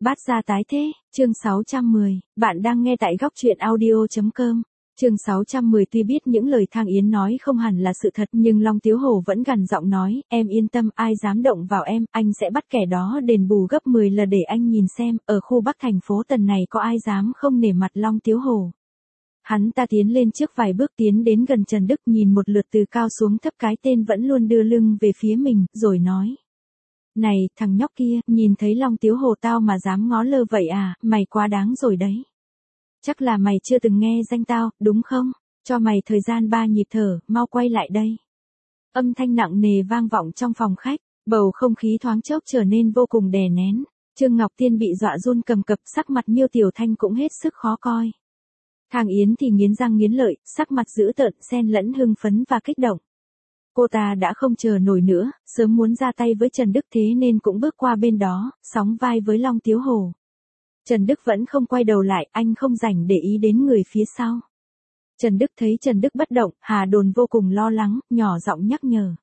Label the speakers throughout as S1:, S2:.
S1: Bát gia tái thế, chương 610, bạn đang nghe tại góc truyện audio.com. Chương 610 tuy biết những lời Thang Yến nói không hẳn là sự thật nhưng Long Tiếu Hổ vẫn gằn giọng nói, em yên tâm ai dám động vào em, anh sẽ bắt kẻ đó đền bù gấp 10 lần để anh nhìn xem, ở khu Bắc thành phố Tần này có ai dám không nể mặt Long Tiếu Hổ. Hắn ta tiến lên trước vài bước tiến đến gần Trần Đức nhìn một lượt từ cao xuống thấp cái tên vẫn luôn đưa lưng về phía mình, rồi nói. Này, thằng nhóc kia, nhìn thấy Long Tiếu Hổ tao mà dám ngó lơ vậy à, mày quá đáng rồi đấy. Chắc là mày chưa từng nghe danh tao, đúng không? Cho mày thời gian 3 nhịp thở, mau quay lại đây. Âm thanh nặng nề vang vọng trong phòng khách, bầu không khí thoáng chốc trở nên vô cùng đè nén. Trương Ngọc Tiên bị dọa run cầm cập, sắc mặt Miêu Tiểu Thanh cũng hết sức khó coi. Thang Yến thì nghiến răng nghiến lợi, sắc mặt dữ tợn, xen lẫn hưng phấn và kích động. Cô ta đã không chờ nổi nữa, sớm muốn ra tay với Trần Đức thế nên cũng bước qua bên đó, sóng vai với Long Tiếu Hổ. Trần Đức vẫn không quay đầu lại, anh không rảnh để ý đến người phía sau. Trần Đức thấy Trần Đức bất động, Hà Đồn vô cùng lo lắng, nhỏ giọng nhắc nhở.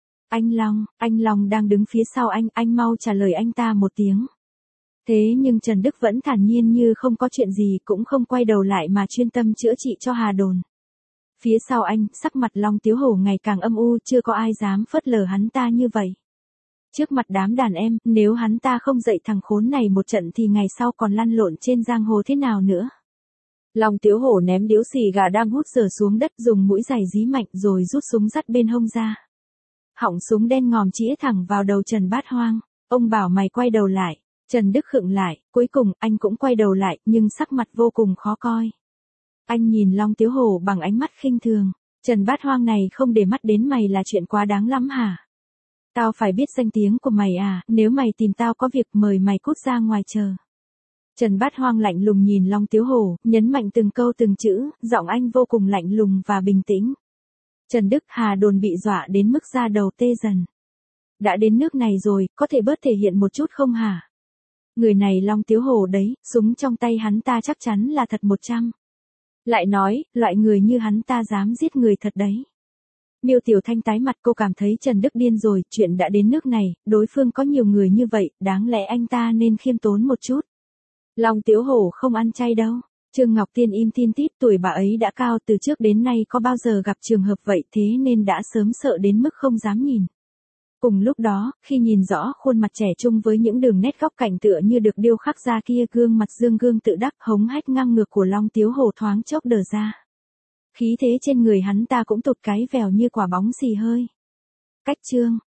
S1: Anh Long đang đứng phía sau anh mau trả lời anh ta một tiếng. Thế nhưng Trần Đức vẫn thản nhiên như không có chuyện gì cũng không quay đầu lại mà chuyên tâm chữa trị cho Hà Đồn. Phía sau anh, sắc mặt Long Tiếu Hổ ngày càng âm u, chưa có ai dám phớt lờ hắn ta như vậy. Trước mặt đám đàn em, nếu hắn ta không dạy thằng khốn này một trận thì ngày sau còn lăn lộn trên giang hồ thế nào nữa. Long Tiếu Hổ ném điếu xì gà đang hút dở xuống đất dùng mũi giày dí mạnh rồi rút súng dắt bên hông ra. Họng súng đen ngòm chĩa thẳng vào đầu Trần Bát Hoang, ông bảo mày quay đầu lại, Trần Đức khựng lại, cuối cùng anh cũng quay đầu lại nhưng sắc mặt vô cùng khó coi. Anh nhìn Long Tiếu Hổ bằng ánh mắt khinh thường, Trần Bát Hoang này không để mắt đến mày là chuyện quá đáng lắm hả? Tao phải biết danh tiếng của mày à, nếu mày tìm tao có việc mời mày cút ra ngoài chờ. Trần Bát Hoang lạnh lùng nhìn Long Tiếu Hổ, nhấn mạnh từng câu từng chữ, giọng anh vô cùng lạnh lùng và bình tĩnh. Trần Đức Hà Đồn bị dọa đến mức da đầu tê dần. Đã đến nước này rồi, có thể bớt thể hiện một chút không hả? Người này Long Tiếu Hổ đấy, súng trong tay hắn ta chắc chắn là thật 100. Lại nói, loại người như hắn ta dám giết người thật đấy. Miêu Tiểu Thanh tái mặt, cô cảm thấy Trần Đức điên rồi, chuyện đã đến nước này, đối phương có nhiều người như vậy, đáng lẽ anh ta nên khiêm tốn một chút. Long Tiếu Hổ không ăn chay đâu. Trương Ngọc Tiên im tin tít, tuổi bà ấy đã cao, từ trước đến nay có bao giờ gặp trường hợp vậy, thế nên đã sớm sợ đến mức không dám nhìn. Cùng lúc đó, khi nhìn rõ khuôn mặt trẻ trung với những đường nét góc cạnh tựa như được điêu khắc ra kia, gương mặt dương gương tự đắc hống hách ngang ngược của Long Tiếu Hổ thoáng chốc đờ ra. Khí thế trên người hắn ta cũng tụt cái vèo như quả bóng xì hơi. Cách chương,